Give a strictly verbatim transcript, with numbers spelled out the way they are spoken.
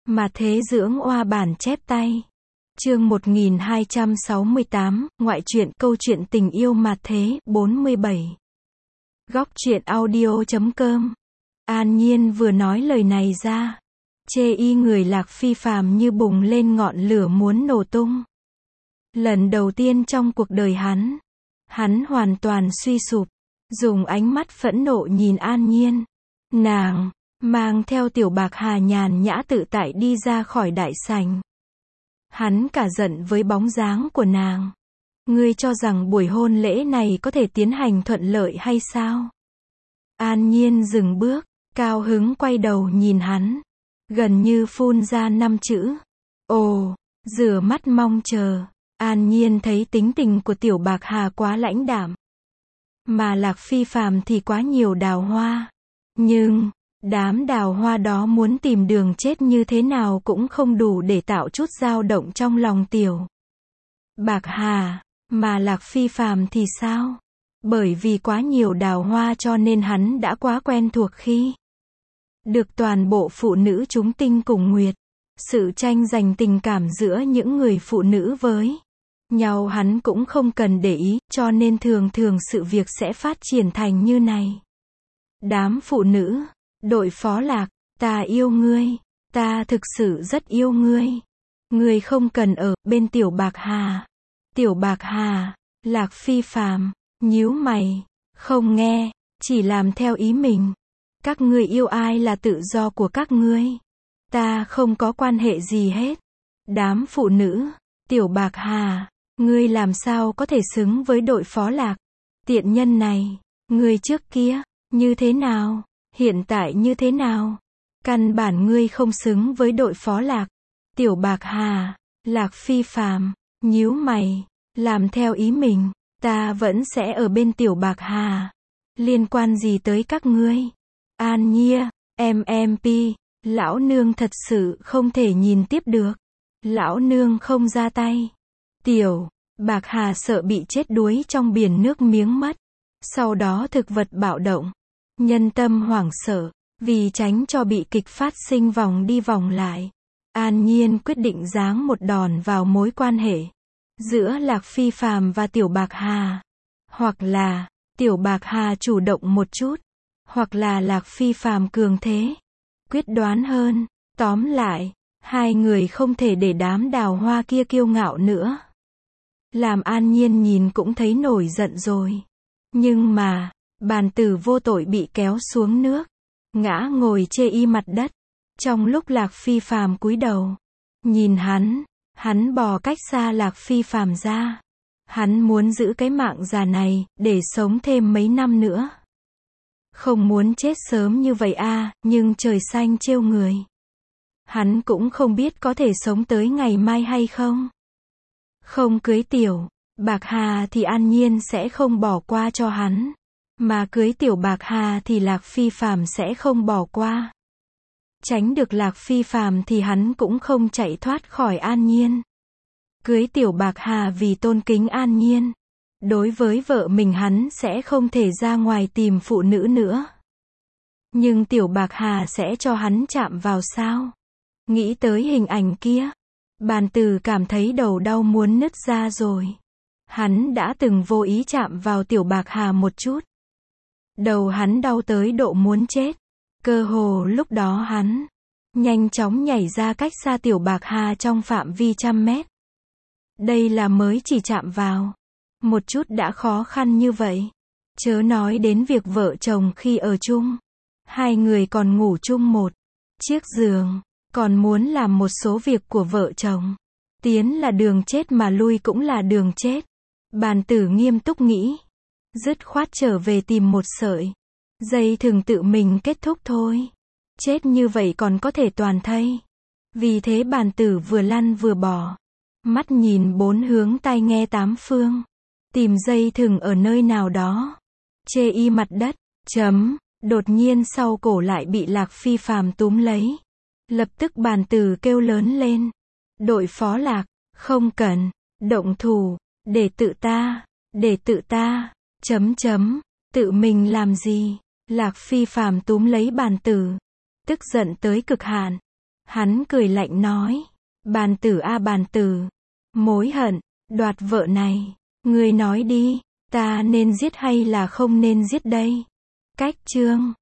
Mà thế dưỡng oa bản chép tay. Chương một nghìn hai trăm sáu mươi tám, ngoại truyện câu chuyện tình yêu mà thế, bốn mươi bảy. Góc truyện audio chấm com. An Nhiên vừa nói lời này ra, chê y người Lạc Phi phàm như bùng lên ngọn lửa muốn nổ tung. Lần đầu tiên trong cuộc đời hắn, hắn hoàn toàn suy sụp, dùng ánh mắt phẫn nộ nhìn An Nhiên. Nàng mang theo Tiểu Bạc Hà nhàn nhã tự tại đi ra khỏi đại sảnh. Hắn cả giận với bóng dáng của nàng. Ngươi cho rằng buổi hôn lễ này có thể tiến hành thuận lợi hay sao? An Nhiên dừng bước, cao hứng quay đầu nhìn hắn, gần như phun ra năm chữ. Ồ, rửa mắt mong chờ. An Nhiên thấy tính tình của Tiểu Bạc Hà quá lãnh đạm, mà Lạc Phi phàm thì quá nhiều đào hoa. Nhưng đám đào hoa đó muốn tìm đường chết như thế nào cũng không đủ để tạo chút dao động trong lòng Tiểu Bạc Hà. Mà Lạc Phi phàm thì sao? Bởi vì quá nhiều đào hoa cho nên hắn đã quá quen thuộc khi được toàn bộ phụ nữ chúng tinh cùng nguyệt. Sự tranh giành tình cảm giữa những người phụ nữ với nhau hắn cũng không cần để ý, cho nên thường thường sự việc sẽ phát triển thành như này. Đám phụ nữ, đội phó Lạc, ta yêu ngươi, ta thực sự rất yêu ngươi. Ngươi không cần ở bên Tiểu Bạc Hà. Tiểu Bạc Hà, Lạc Phi phàm, nhíu mày, không nghe, chỉ làm theo ý mình. Các ngươi yêu ai là tự do của các ngươi. Ta không có quan hệ gì hết. Đám phụ nữ, Tiểu Bạc Hà, ngươi làm sao có thể xứng với đội phó Lạc? Tiện nhân này, ngươi trước kia, như thế nào? Hiện tại như thế nào? Căn bản ngươi không xứng với đội phó Lạc. Tiểu Bạc Hà, Lạc Phi phàm, nhíu mày, làm theo ý mình. Ta vẫn sẽ ở bên Tiểu Bạc Hà. Liên quan gì tới các ngươi? An Nhiên, em em pi, lão nương thật sự không thể nhìn tiếp được. Lão nương không ra tay. Tiểu Bạc Hà sợ bị chết đuối trong biển nước miếng mất. Sau đó thực vật bạo động, nhân tâm hoảng sợ, vì tránh cho bị kịch phát sinh vòng đi vòng lại. An Nhiên quyết định giáng một đòn vào mối quan hệ giữa Lạc Phi phàm và Tiểu Bạc Hà. Hoặc là Tiểu Bạc Hà chủ động một chút, hoặc là Lạc Phi phàm cường thế, quyết đoán hơn. Tóm lại, hai người không thể để đám đào hoa kia kiêu ngạo nữa. Làm An Nhiên nhìn cũng thấy nổi giận rồi. Nhưng mà, bàn tử vô tội bị kéo xuống nước, ngã ngồi chê y mặt đất. Trong lúc Lạc Phi phàm cúi đầu nhìn hắn, hắn bò cách xa Lạc Phi phàm ra. Hắn muốn giữ cái mạng già này, để sống thêm mấy năm nữa. Không muốn chết sớm như vậy a, nhưng trời xanh trêu người. Hắn cũng không biết có thể sống tới ngày mai hay không. Không cưới Tiểu Bạc Hà thì An Nhiên sẽ không bỏ qua cho hắn. Mà cưới Tiểu Bạc Hà thì Lạc Phi phàm sẽ không bỏ qua. Tránh được Lạc Phi phàm thì hắn cũng không chạy thoát khỏi An Nhiên. Cưới Tiểu Bạc Hà vì tôn kính An Nhiên. Đối với vợ mình hắn sẽ không thể ra ngoài tìm phụ nữ nữa. Nhưng Tiểu Bạc Hà sẽ cho hắn chạm vào sao? Nghĩ tới hình ảnh kia, bàn tử cảm thấy đầu đau muốn nứt ra rồi. Hắn đã từng vô ý chạm vào Tiểu Bạc Hà một chút. Đầu hắn đau tới độ muốn chết. Cơ hồ lúc đó hắn nhanh chóng nhảy ra cách xa Tiểu Bạc Hà trong phạm vi trăm mét. Đây là mới chỉ chạm vào một chút đã khó khăn như vậy. Chớ nói đến việc vợ chồng khi ở chung. Hai người còn ngủ chung một chiếc giường, còn muốn làm một số việc của vợ chồng. Tiến là đường chết mà lui cũng là đường chết. Bàn tử nghiêm túc nghĩ. Dứt khoát trở về tìm một sợi dây thừng tự mình kết thúc thôi. Chết như vậy còn có thể toàn thây. Vì thế bàn tử vừa lăn vừa bò. Mắt nhìn bốn hướng tai nghe tám phương. Tìm dây thừng ở nơi nào đó. Chê y mặt đất. Chấm. Đột nhiên sau cổ lại bị Lạc Phi phàm túm lấy. Lập tức bàn tử kêu lớn lên. Đội phó Lạc, không cần động thủ. Để tự ta. Để tự ta. Chấm chấm. Tự mình làm gì? Lạc Phi phàm túm lấy bàn tử. Tức giận tới cực hạn. Hắn cười lạnh nói. Bàn tử a bàn tử. Mối hận, đoạt vợ này. Ngươi nói đi, ta nên giết hay là không nên giết đây? Cách chương